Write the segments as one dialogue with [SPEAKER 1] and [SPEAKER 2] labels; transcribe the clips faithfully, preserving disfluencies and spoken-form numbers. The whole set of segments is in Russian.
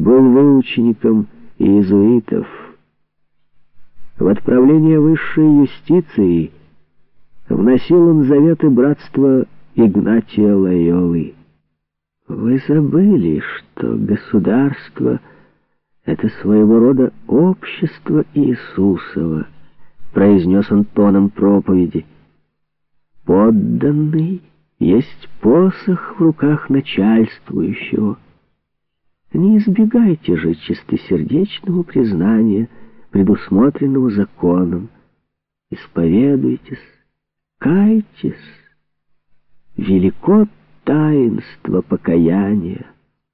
[SPEAKER 1] был выучеником иезуитов. В отправление высшей юстиции вносил он заветы братства Игнатия Лойолы. Вы забыли, что государство — это своего рода общество Иисусова, произнес он тоном проповеди. Подданный есть посох в руках начальствующего. Не избегайте же чистосердечного признания, предусмотренного законом. Исповедуйтесь, кайтесь. Велико таинство покаяния.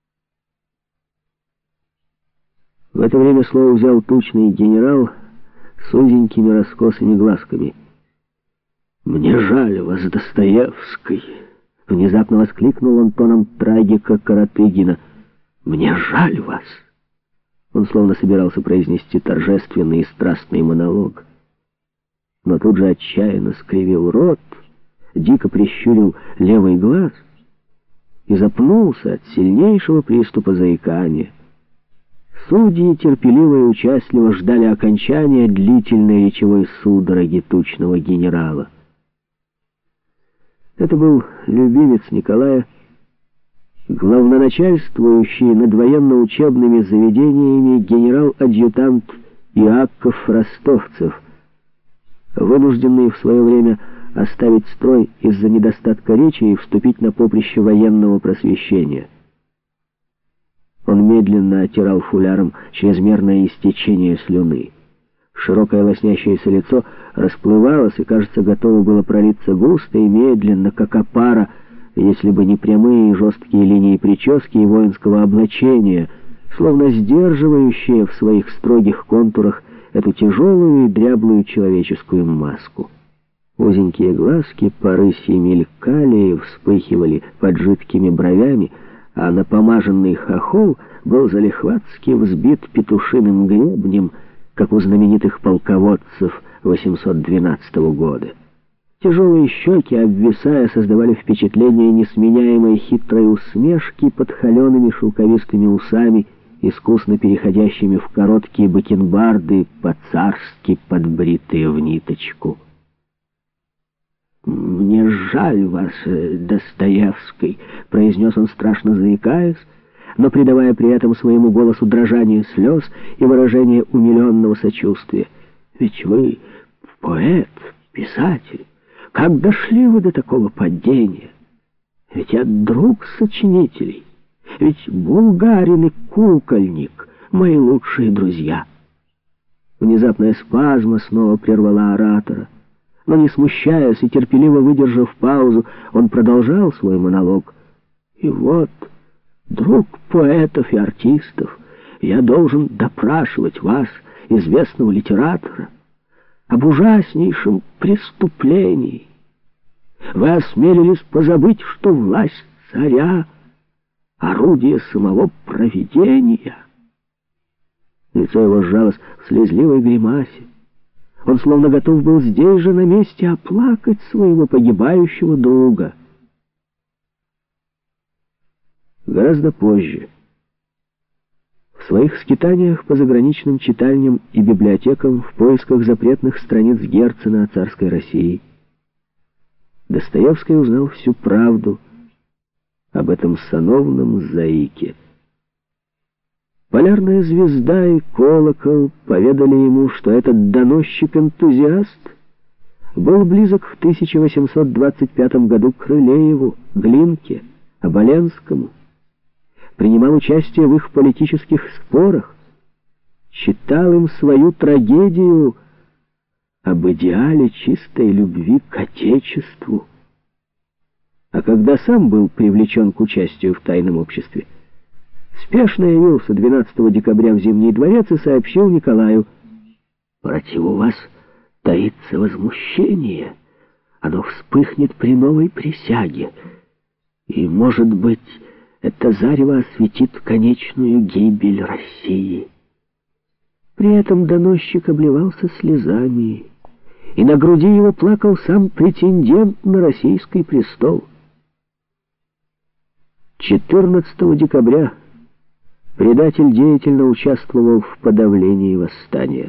[SPEAKER 1] В это время слово взял тучный генерал с узенькими раскосыми глазками. «Мне жаль вас, Достоевский!» — внезапно воскликнул он тоном трагика Каратыгина. «Мне жаль вас!» Он словно собирался произнести торжественный и страстный монолог. Но тут же отчаянно скривил рот, дико прищурил левый глаз и запнулся от сильнейшего приступа заикания. Судьи терпеливо и участливо ждали окончания длительной речевой судороги тучного генерала. Это был любимец Николая, главноначальствующий над военно-учебными заведениями генерал-адъютант Иаков Ростовцев, вынужденный в свое время оставить строй из-за недостатка речи и вступить на поприще военного просвещения. Он медленно оттирал фуляром чрезмерное истечение слюны. Широкое лоснящееся лицо расплывалось и, кажется, готово было пролиться густо и медленно, как опара, если бы не прямые и жесткие линии прически и воинского облачения, словно сдерживающие в своих строгих контурах эту тяжелую и дряблую человеческую маску. Узенькие глазки по рысьи мелькали и вспыхивали под жидкими бровями, а напомаженный хохол был залихватски взбит петушиным гребнем, как у знаменитых полководцев восемьсот двенадцатого года. Тяжелые щеки, обвисая, создавали впечатление несменяемой хитрой усмешки под холеными шелковистыми усами, искусно переходящими в короткие бакенбарды, по-царски подбритые в ниточку. «Мне жаль вас, Достоевский», — произнес он, страшно заикаясь, но придавая при этом своему голосу дрожание слез и выражение умиленного сочувствия. «Ведь вы поэт, писатель. Как дошли вы до такого падения? Ведь я друг сочинителей. Ведь Булгарин и Кукольник — мои лучшие друзья». Внезапная спазма снова прервала оратора. Но, не смущаясь и терпеливо выдержав паузу, он продолжал свой монолог. «И вот, друг поэтов и артистов, я должен допрашивать вас, известного литератора, об ужаснейшем преступлении. Вы осмелились позабыть, что власть царя — орудие самого провидения». Лицо его сжалось в слезливой гримасе. Он словно готов был здесь же на месте оплакать своего погибающего друга. Гораздо позже, в своих скитаниях по заграничным читальням и библиотекам в поисках запретных страниц Герцена о царской России, Достоевский узнал всю правду об этом сановном заике. Полярная звезда и колокол поведали ему, что этот доносчик-энтузиаст был близок в тысяча восемьсот двадцать пятом году к Рылееву, Глинке, Оболенскому, принимал участие в их политических спорах, читал им свою трагедию об идеале чистой любви к Отечеству. А когда сам был привлечен к участию в тайном обществе, спешно явился двенадцатого декабря в Зимний дворец и сообщил Николаю: «Против вас таится возмущение. Оно вспыхнет при новой присяге. И, может быть, это зарево осветит конечную гибель России». При этом доносчик обливался слезами, и на груди его плакал сам претендент на российский престол. четырнадцатого декабря Предатель деятельно участвовал в подавлении восстания.